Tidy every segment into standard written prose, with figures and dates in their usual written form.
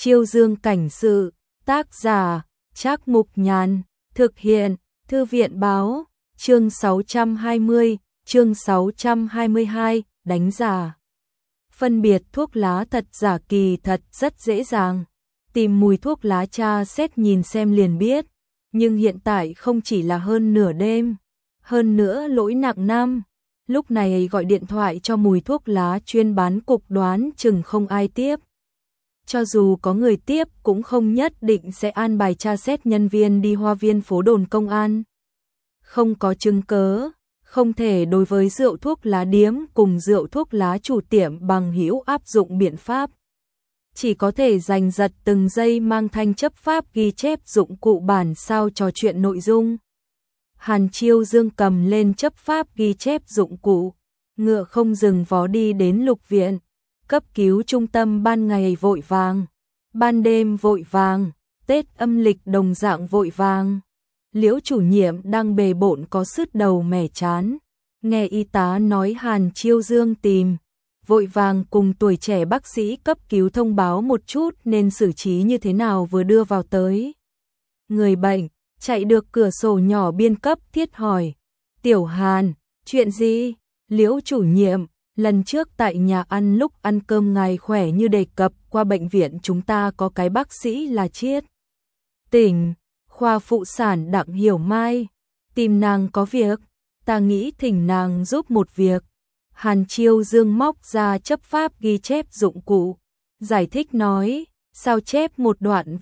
Chiêu Dương cảnh sự, tác giả, Trác Mục Nhàn, thực hiện, Thư viện báo, chương 620, chương 622, đánh giả. Phân biệt thuốc lá thật giả kỳ thật rất dễ dàng. Tìm mùi thuốc lá tra xét nhìn xem liền biết. Nhưng hiện tại không chỉ là hơn nửa đêm. Hơn nữa lỗi nặng năm. Lúc này gọi điện thoại cho mùi thuốc lá chuyên bán cục đoán chừng không ai tiếp. Cho dù có người tiếp cũng không nhất định sẽ an bài tra xét nhân viên đi hoa viên phố đồn công an. Không có chứng cớ, không thể đối với rượu thuốc lá điếm cùng rượu thuốc lá chủ tiệm bằng hữu áp dụng biện pháp. Chỉ có thể giành giật từng giây mang thanh chấp pháp ghi chép dụng cụ bản sao trò chuyện nội dung. Hàn Chiêu Dương cầm lên chấp pháp ghi chép dụng cụ, ngựa không dừng vó đi đến Lục viện. Cấp cứu trung tâm ban ngày vội vàng, ban đêm vội vàng, Tết âm lịch đồng dạng vội vàng. Liễu chủ nhiệm đang bề bộn có sứt đầu mẻ chán, nghe y tá nói Hàn Chiêu Dương tìm, vội vàng cùng tuổi trẻ bác sĩ cấp cứu thông báo một chút nên xử trí như thế nào vừa đưa vào tới. Người bệnh, chạy được cửa sổ nhỏ biên cấp thiết hỏi, Tiểu Hàn, chuyện gì? Liễu chủ nhiệm, lần trước tại nhà ăn lúc ăn cơm ngài khỏe như đề cập qua bệnh viện chúng ta có cái bác sĩ là Chiết Tỉnh, khoa phụ sản Đặng Hiểu Mai, tìm nàng có việc, ta nghĩ thỉnh nàng giúp một việc. Hàn Chiêu Dương móc ra chấp pháp ghi chép dụng cụ, giải thích nói, sao chép một đoạn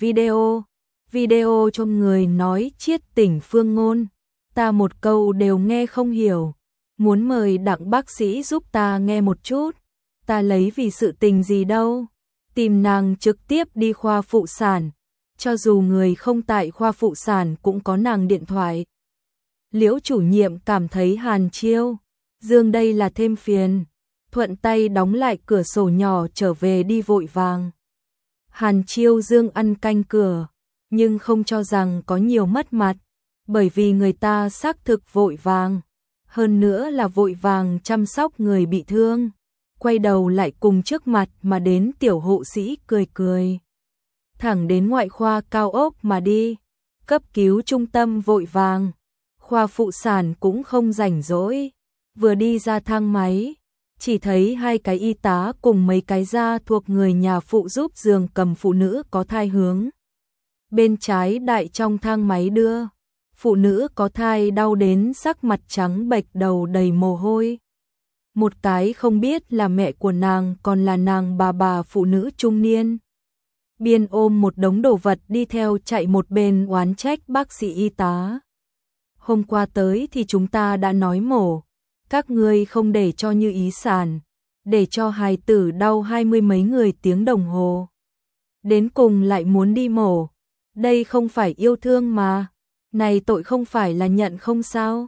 video cho người nói Chiết Tỉnh phương ngôn, ta một câu đều nghe không hiểu. Muốn mời Đặng bác sĩ giúp ta nghe một chút, ta lấy vì sự tình gì đâu, tìm nàng trực tiếp đi khoa phụ sản, cho dù người không tại khoa phụ sản cũng có nàng điện thoại. Liễu chủ nhiệm cảm thấy Hàn Chiêu Dương đây là thêm phiền, thuận tay đóng lại cửa sổ nhỏ trở về đi vội vàng. Hàn Chiêu Dương ăn canh cửa, nhưng không cho rằng có nhiều mất mặt, bởi vì người ta xác thực vội vàng. Hơn nữa là vội vàng chăm sóc người bị thương, quay đầu lại cùng trước mặt mà đến tiểu hộ sĩ cười cười. Thẳng đến ngoại khoa cao ốc mà đi, cấp cứu trung tâm vội vàng, khoa phụ sản cũng không rảnh rỗi. Vừa đi ra thang máy, chỉ thấy hai cái y tá cùng mấy cái da thuộc người nhà phụ giúp giường cầm phụ nữ có thai hướng bên trái đại trong thang máy đưa. Phụ nữ có thai đau đến sắc mặt trắng bệch đầu đầy mồ hôi. Một cái không biết là mẹ của nàng còn là nàng bà phụ nữ trung niên. Biên ôm một đống đồ vật đi theo chạy một bên oán trách bác sĩ y tá. Hôm qua tới thì chúng ta đã nói mổ, các ngươi không để cho như ý sản, để cho hài tử đau 20 mấy người tiếng đồng hồ. Đến cùng lại muốn đi mổ, đây không phải yêu thương mà. Này tội không phải là nhận không sao?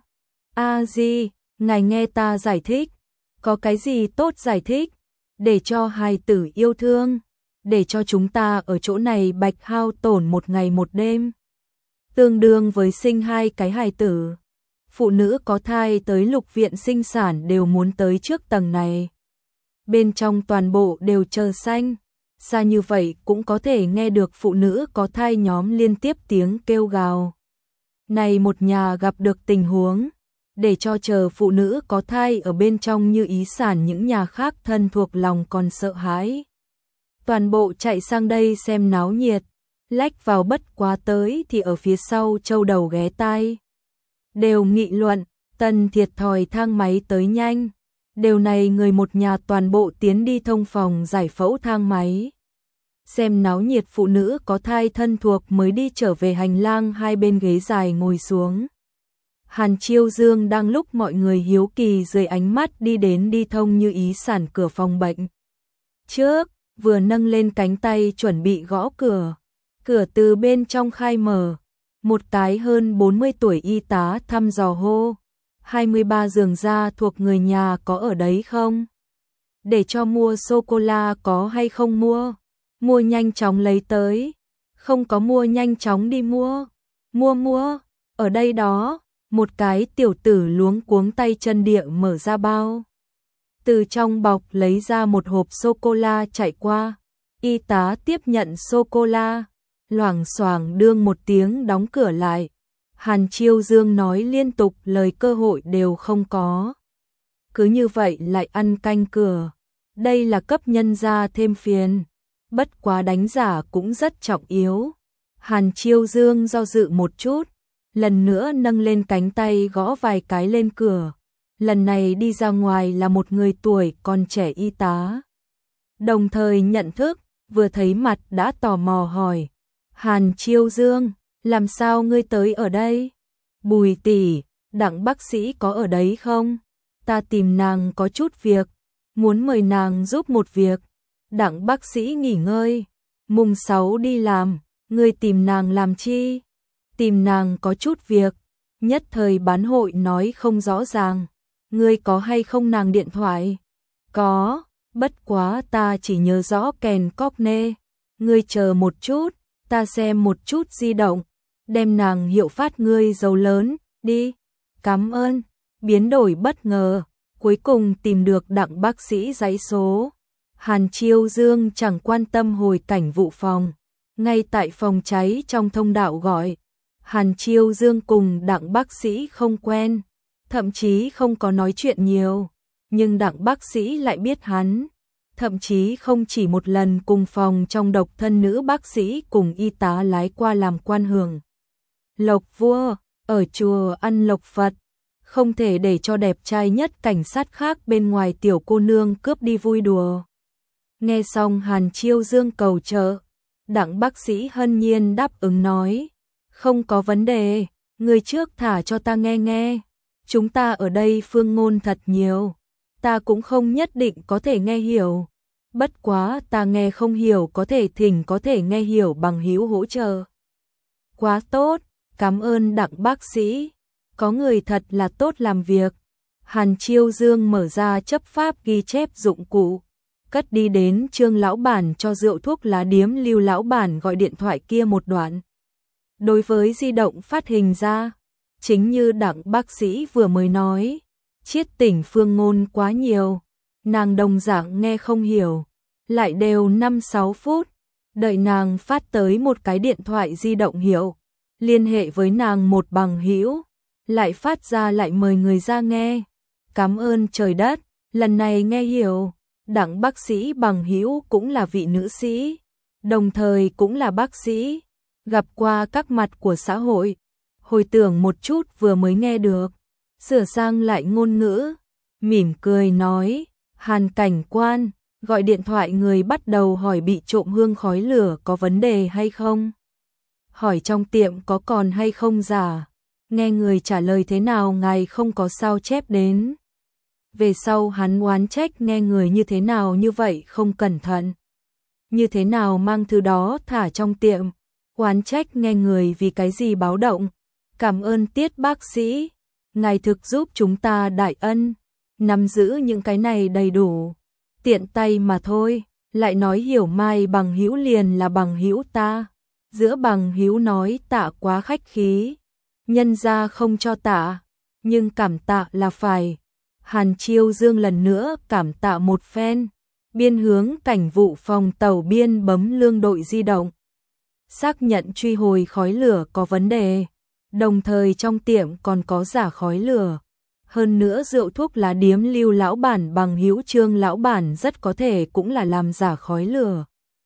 Di, ngài nghe ta giải thích, có cái gì tốt giải thích, để cho hài tử yêu thương, để cho chúng ta ở chỗ này bạch hao tổn một ngày một đêm. Tương đương với sinh hai cái hài tử. Phụ nữ có thai tới Lục viện sinh sản đều muốn tới trước tầng này. Bên trong toàn bộ đều chờ xanh. Xa như vậy cũng có thể nghe được phụ nữ có thai nhóm liên tiếp tiếng kêu gào. Này một nhà gặp được tình huống, để cho chờ phụ nữ có thai ở bên trong như ý sản những nhà khác thân thuộc lòng còn sợ hãi. Toàn bộ chạy sang đây xem náo nhiệt, lách vào bất quá tới thì ở phía sau châu đầu ghé tai. Đều nghị luận, Tần thiệt thòi thang máy tới nhanh. Điều này người một nhà toàn bộ tiến đi thông phòng giải phẫu thang máy. Xem náo nhiệt phụ nữ có thai thân thuộc mới đi trở về hành lang hai bên ghế dài ngồi xuống. Hàn Chiêu Dương đang lúc mọi người hiếu kỳ dưới ánh mắt đi đến đi thông như ý sản cửa phòng bệnh. Trước, vừa nâng lên cánh tay chuẩn bị gõ cửa. Cửa từ bên trong khai mở. Một cái hơn 40 tuổi y tá thăm dò hô. 23 giường da thuộc người nhà có ở đấy không? Để cho mua sô-cô-la có hay không mua? Mua nhanh chóng lấy tới. Không có mua nhanh chóng đi mua. Mua. Ở đây đó. Một cái tiểu tử luống cuống tay chân địa mở ra bao. Từ trong bọc lấy ra một hộp sô-cô-la chạy qua. Y tá tiếp nhận sô-cô-la, loảng xoảng đương một tiếng đóng cửa lại. Hàn Chiêu Dương nói liên tục lời cơ hội đều không có. Cứ như vậy lại ăn canh cửa. Đây là cấp nhân gia thêm phiền. Bất quá đánh giả cũng rất trọng yếu. Hàn Chiêu Dương do dự một chút, lần nữa nâng lên cánh tay gõ vài cái lên cửa. Lần này đi ra ngoài là một người tuổi còn trẻ y tá. Đồng thời nhận thức, vừa thấy mặt đã tò mò hỏi. Hàn Chiêu Dương, làm sao ngươi tới ở đây? Bùi tỷ, Đặng bác sĩ có ở đấy không? Ta tìm nàng có chút việc, muốn mời nàng giúp một việc. Đặng bác sĩ nghỉ ngơi, mùng 6 đi làm, ngươi tìm nàng làm chi? Tìm nàng có chút việc, nhất thời bán hội nói không rõ ràng. Ngươi có hay không nàng điện thoại? Có, bất quá ta chỉ nhớ rõ kèn cóc nê. Ngươi chờ một chút, ta xem một chút di động, đem nàng hiệu phát ngươi giàu lớn, đi. Cảm ơn, biến đổi bất ngờ, cuối cùng tìm được Đặng bác sĩ dãy số. Hàn Chiêu Dương chẳng quan tâm hồi cảnh vụ phòng, ngay tại phòng cháy trong thông đạo gọi. Hàn Chiêu Dương cùng Đặng bác sĩ không quen, thậm chí không có nói chuyện nhiều, nhưng Đặng bác sĩ lại biết hắn, thậm chí không chỉ một lần cùng phòng trong độc thân nữ bác sĩ cùng y tá lái qua làm quan hưởng. Lộc vua, ở chùa ăn lộc Phật, không thể để cho đẹp trai nhất cảnh sát khác bên ngoài tiểu cô nương cướp đi vui đùa. Nghe xong Hàn Chiêu Dương cầu trợ, Đặng bác sĩ hân nhiên đáp ứng nói, không có vấn đề, người trước thả cho ta nghe nghe. Chúng ta ở đây phương ngôn thật nhiều, ta cũng không nhất định có thể nghe hiểu. Bất quá ta nghe không hiểu có thể thỉnh có thể nghe hiểu bằng hữu hỗ trợ. Quá tốt, cảm ơn Đặng bác sĩ, có người thật là tốt làm việc. Hàn Chiêu Dương mở ra chấp pháp ghi chép dụng cụ, cất đi đến Trương lão bản cho rượu thuốc lá điếm Lưu lão bản gọi điện thoại kia một đoạn. Đối với di động phát hình ra, chính như Đặng bác sĩ vừa mới nói, chiết tỉnh phương ngôn quá nhiều, nàng đồng dạng nghe không hiểu, lại đều 5-6 phút, đợi nàng phát tới một cái điện thoại di động hiệu, liên hệ với nàng một bằng hữu, lại phát ra lại mời người ra nghe. Cảm ơn trời đất, lần này nghe hiểu. Đặng bác sĩ bằng hữu cũng là vị nữ sĩ, đồng thời cũng là bác sĩ, gặp qua các mặt của xã hội, hồi tưởng một chút vừa mới nghe được, sửa sang lại ngôn ngữ, mỉm cười nói, Hàn cảnh quan, gọi điện thoại người bắt đầu hỏi bị trộm hương khói lửa có vấn đề hay không, hỏi trong tiệm có còn hay không giả, nghe người trả lời thế nào ngài không có sao chép đến. Về sau hắn oán trách nghe người như thế nào như vậy không cẩn thận, như thế nào mang thứ đó thả trong tiệm, oán trách nghe người vì cái gì báo động. Cảm ơn Tiết bác sĩ, ngài thực giúp chúng ta đại ân, nắm giữ những cái này đầy đủ, tiện tay mà thôi, lại nói hiểu mai bằng hữu liền là bằng hữu ta, giữa bằng hữu nói tạ quá khách khí, nhân ra không cho tạ, nhưng cảm tạ là phải. Hàn Chiêu Dương lần nữa cảm tạ một phen, biên hướng cảnh vụ phòng tàu biên bấm lương đội di động, xác nhận truy hồi khói lửa có vấn đề, đồng thời trong tiệm còn có giả khói lửa. Hơn nữa rượu thuốc lá điếm Lưu lão bản bằng hữu Trương lão bản rất có thể cũng là làm giả khói lửa.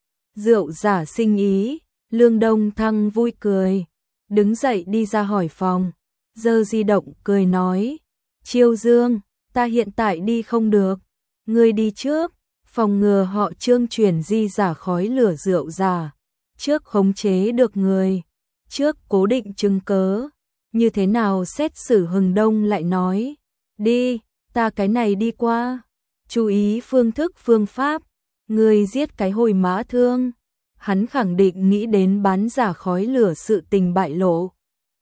Rượu giả sinh ý, Lương Đông Thăng vui cười, đứng dậy đi ra hỏi phòng, giơ di động cười nói, Chiêu Dương, ta hiện tại đi không được, ngươi đi trước, phòng ngừa họ Trương chuyển di giả khói lửa rượu giả, trước khống chế được người, trước cố định chứng cớ, như thế nào xét xử Hừng Đông lại nói, đi, ta cái này đi qua, chú ý phương thức phương pháp, người giết cái hồi mã thương, hắn khẳng định nghĩ đến bán giả khói lửa sự tình bại lộ,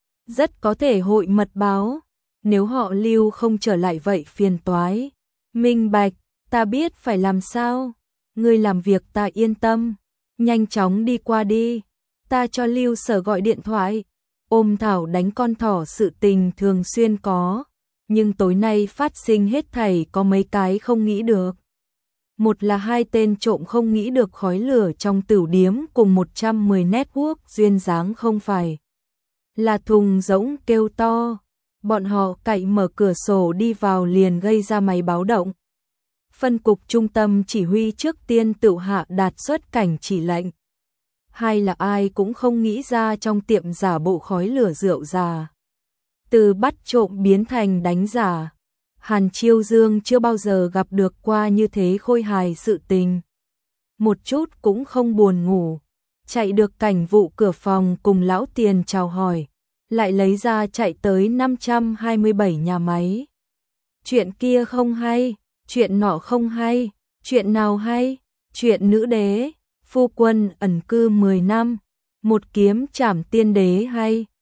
rất có thể hội mật báo. Nếu họ Lưu không trở lại vậy phiền toái. Minh bạch, ta biết phải làm sao. Ngươi làm việc ta yên tâm. Nhanh chóng đi qua đi. Ta cho Lưu Sở gọi điện thoại. Ôm thảo đánh con thỏ sự tình thường xuyên có. Nhưng tối nay phát sinh hết thảy có mấy cái không nghĩ được. Một là hai tên trộm không nghĩ được khói lửa trong tửu điếm cùng 110 network duyên dáng không phải là thùng rỗng kêu to. Bọn họ cậy mở cửa sổ đi vào liền gây ra máy báo động. Phân cục trung tâm chỉ huy trước tiên tự hạ đạt xuất cảnh chỉ lệnh. Hay là ai cũng không nghĩ ra trong tiệm giả bộ khói lửa rượu già. Từ bắt trộm biến thành đánh giả. Hàn Chiêu Dương chưa bao giờ gặp được qua như thế khôi hài sự tình. Một chút cũng không buồn ngủ. Chạy được cảnh vụ cửa phòng cùng lão tiền chào hỏi. Lại lấy ra chạy tới 527 nhà máy. Chuyện kia không hay, chuyện nọ không hay, chuyện nào hay, chuyện nữ đế, phu quân ẩn cư 10 năm, một kiếm trảm tiên đế hay.